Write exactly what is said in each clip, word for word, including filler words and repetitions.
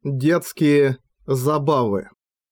Детские забавы.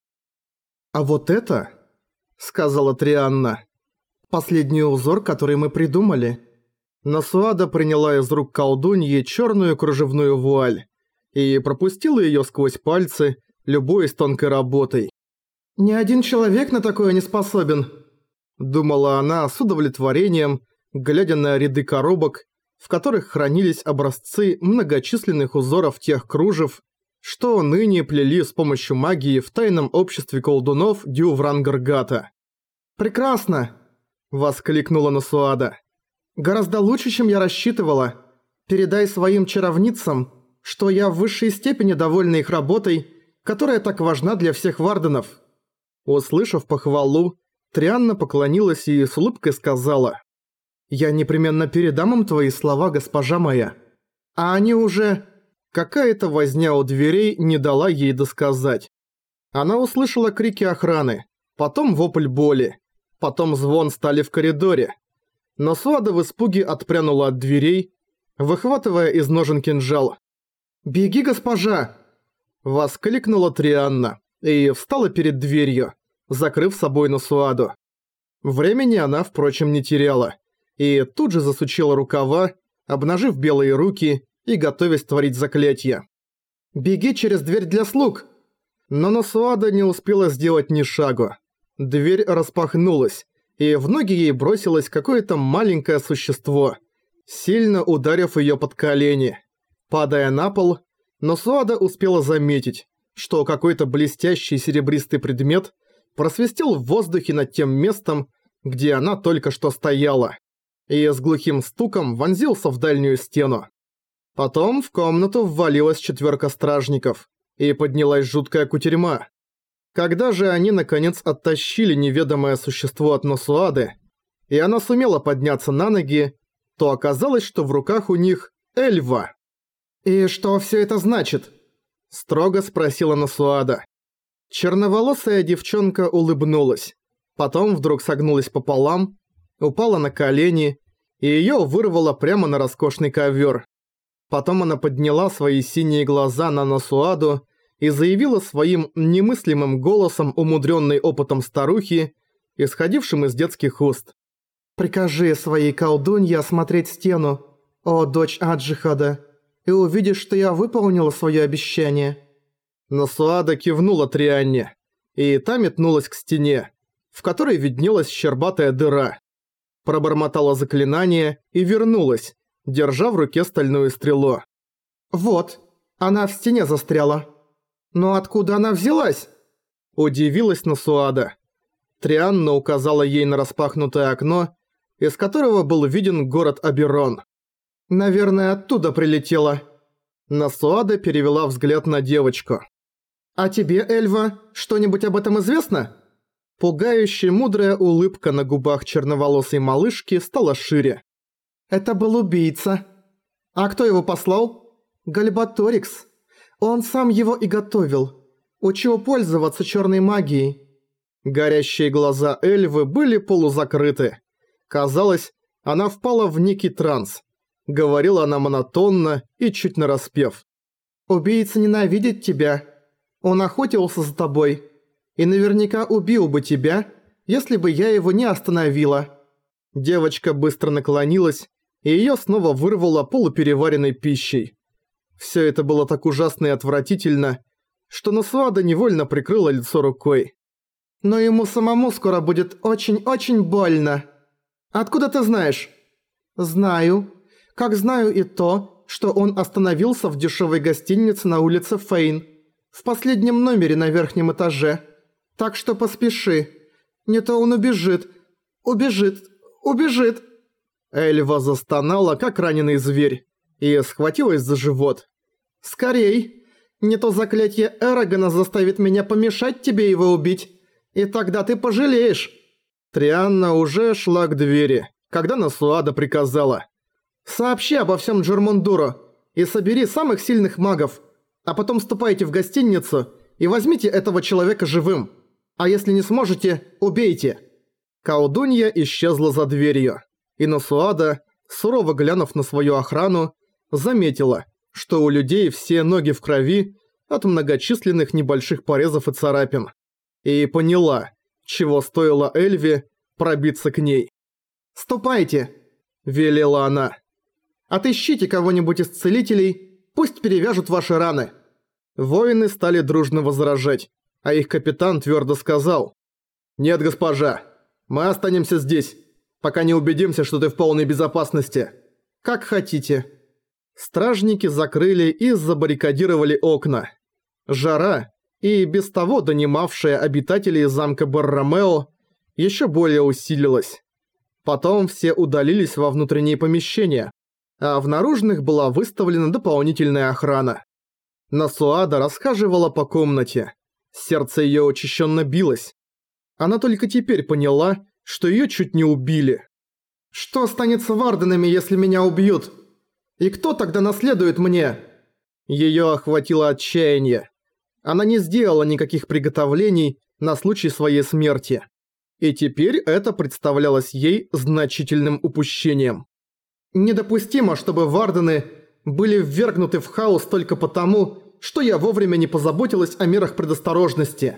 «А вот это, — сказала Трианна, — последний узор, который мы придумали». Насуада приняла из рук колдуньи черную кружевную вуаль и пропустила её сквозь пальцы, любуясь тонкой работой. «Ни один человек на такое не способен», — думала она с удовлетворением, глядя на ряды коробок, в которых хранились образцы многочисленных узоров тех кружев, что ныне плели с помощью магии в тайном обществе колдунов Дюврангаргата. «Прекрасно!» – воскликнула Насуада. «Гораздо лучше, чем я рассчитывала. Передай своим чаровницам, что я в высшей степени довольна их работой, которая так важна для всех варденов». Услышав похвалу, Трианна поклонилась и с улыбкой сказала: «Я непременно передам им твои слова, госпожа моя. А они уже...» Какая-то возня у дверей не дала ей досказать. Она услышала крики охраны, потом вопль боли, потом звон стали в коридоре. Но Суада в испуге отпрянула от дверей, выхватывая из ножен кинжал. «Беги, госпожа!» – воскликнула Трианна и встала перед дверью, закрыв собой Насуаду. Времени она, впрочем, не теряла, и тут же засучила рукава, обнажив белые руки и готовясь творить заклятие. «Беги через дверь для слуг!» Но Насуада не успела сделать ни шагу. Дверь распахнулась, и в ноги ей бросилось какое-то маленькое существо, сильно ударив её под колени. Падая на пол, Насуада успела заметить, что какой-то блестящий серебристый предмет просвистел в воздухе над тем местом, где она только что стояла, и с глухим стуком вонзился в дальнюю стену. Потом в комнату ввалилась четверка стражников, и поднялась жуткая кутерьма. Когда же они наконец оттащили неведомое существо от Насуады, и она сумела подняться на ноги, то оказалось, что в руках у них Эльва. «И что все это значит?» – строго спросила Насуада. Черноволосая девчонка улыбнулась, потом вдруг согнулась пополам, упала на колени, и её вырвало прямо на роскошный ковёр. Потом она подняла свои синие глаза на Насуаду и заявила своим немыслимым голосом, умудренной опытом старухи, исходившим из детских уст: «Прикажи своей колдунье осмотреть стену, о дочь Аджихада, и увидишь, что я выполнила свое обещание». Насуада кивнула Трианне, и та метнулась к стене, в которой виднелась щербатая дыра. Пробормотала заклинание и вернулась, держа в руке стальную стрелу. «Вот, она в стене застряла. Но откуда она взялась?» Удивилась Насуада. Трианна указала ей на распахнутое окно, из которого был виден город Аберон. «Наверное, оттуда прилетела». Насуада перевела взгляд на девочку. «А тебе, Эльва, что-нибудь об этом известно?» Пугающе мудрая улыбка на губах черноволосой малышки стала шире. «Это был убийца. А кто его послал? Гальбаторикс. Он сам его и готовил. Учил пользоваться черной магией». Горящие глаза Эльвы были полузакрыты. Казалось, она впала в некий транс. Говорила она монотонно и чуть нараспев. «Убийца ненавидит тебя. Он охотился за тобой. И наверняка убил бы тебя, если бы я его не остановила». Девочка быстро наклонилась, и её снова вырвало полупереваренной пищей. Всё это было так ужасно и отвратительно, что Насуада невольно прикрыла лицо рукой. «Но ему самому скоро будет очень-очень больно». «Откуда ты знаешь?» «Знаю. Как знаю и то, что он остановился в дешёвой гостинице на улице Фейн, в последнем номере на верхнем этаже. Так что поспеши. Не то он убежит. Убежит. Убежит». Эльва застонала, как раненый зверь, и схватилась за живот. «Скорей! Не то заклятие Эрагона заставит меня помешать тебе его убить, и тогда ты пожалеешь!» Трианна уже шла к двери, когда Насуада приказала: «Сообщи обо всем Джермундуру и собери самых сильных магов, а потом ступайте в гостиницу и возьмите этого человека живым, а если не сможете, убейте». Колдунья исчезла за дверью, и Насуада, сурово глянув на свою охрану, заметила, что у людей все ноги в крови, от многочисленных небольших порезов и царапин. И поняла, чего стоило Эльве пробиться к ней. «Ступайте!» – велела она. «Отыщите кого-нибудь из целителей, пусть перевяжут ваши раны». Воины стали дружно возражать, а их капитан твердо сказал: «Нет, госпожа, мы останемся здесь, пока не убедимся, что ты в полной безопасности». «Как хотите». Стражники закрыли и забаррикадировали окна. Жара, и без того донимавшая обитателей замка Борромео, еще более усилилась. Потом все удалились во внутренние помещения, а в наружных была выставлена дополнительная охрана. Насуада расхаживала по комнате. Сердце её учащенно билось. Она только теперь поняла, что её чуть не убили. «Что станет с Варденами, если меня убьют? И кто тогда наследует мне?» Её охватило отчаяние. Она не сделала никаких приготовлений на случай своей смерти. И теперь это представлялось ей значительным упущением. «Недопустимо, чтобы Вардены были ввергнуты в хаос только потому, что я вовремя не позаботилась о мерах предосторожности».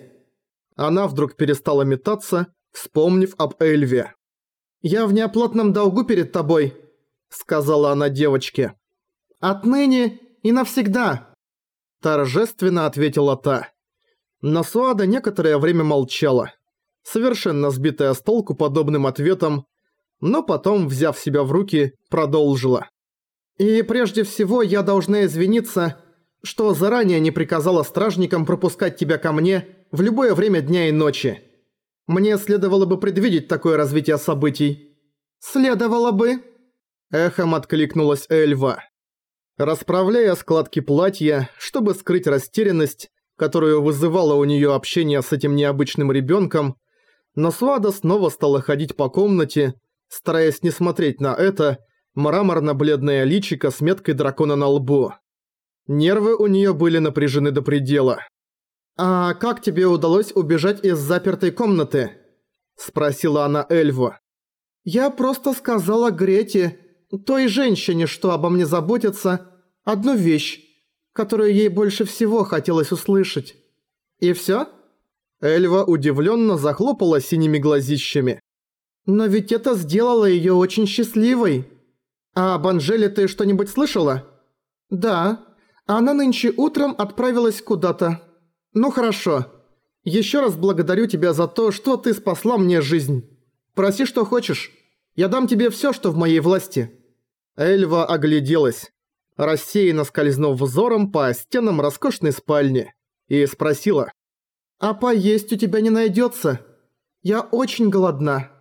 Она вдруг перестала метаться, вспомнив об Эльве. «Я в неоплатном долгу перед тобой», — сказала она девочке. «Отныне и навсегда», — торжественно ответила та. Насуада некоторое время молчала, совершенно сбитая с толку подобным ответом, но потом, взяв себя в руки, продолжила. «И прежде всего я должна извиниться, что заранее не приказала стражникам пропускать тебя ко мне в любое время дня и ночи. Мне следовало бы предвидеть такое развитие событий». «Следовало бы», — эхом откликнулась Эльва. Расправляя складки платья, чтобы скрыть растерянность, которую вызывало у неё общение с этим необычным ребёнком, Насуада снова стала ходить по комнате, стараясь не смотреть на это мраморно-бледное личико с меткой дракона на лбу. Нервы у неё были напряжены до предела. «А как тебе удалось убежать из запертой комнаты?» – спросила она Эльву. «Я просто сказала Грете, той женщине, что обо мне заботится, одну вещь, которую ей больше всего хотелось услышать. И всё?» Эльва удивлённо захлопала синими глазищами. «Но ведь это сделало её очень счастливой. А об Анжеле ты что-нибудь слышала?» «Да, она нынче утром отправилась куда-то. Ну хорошо. Ещё раз благодарю тебя за то, что ты спасла мне жизнь. Проси, что хочешь. Я дам тебе всё, что в моей власти». Эльва огляделась, рассеянно скользнув взором по стенам роскошной спальни, и спросила: «А поесть у тебя не найдётся? Я очень голодна».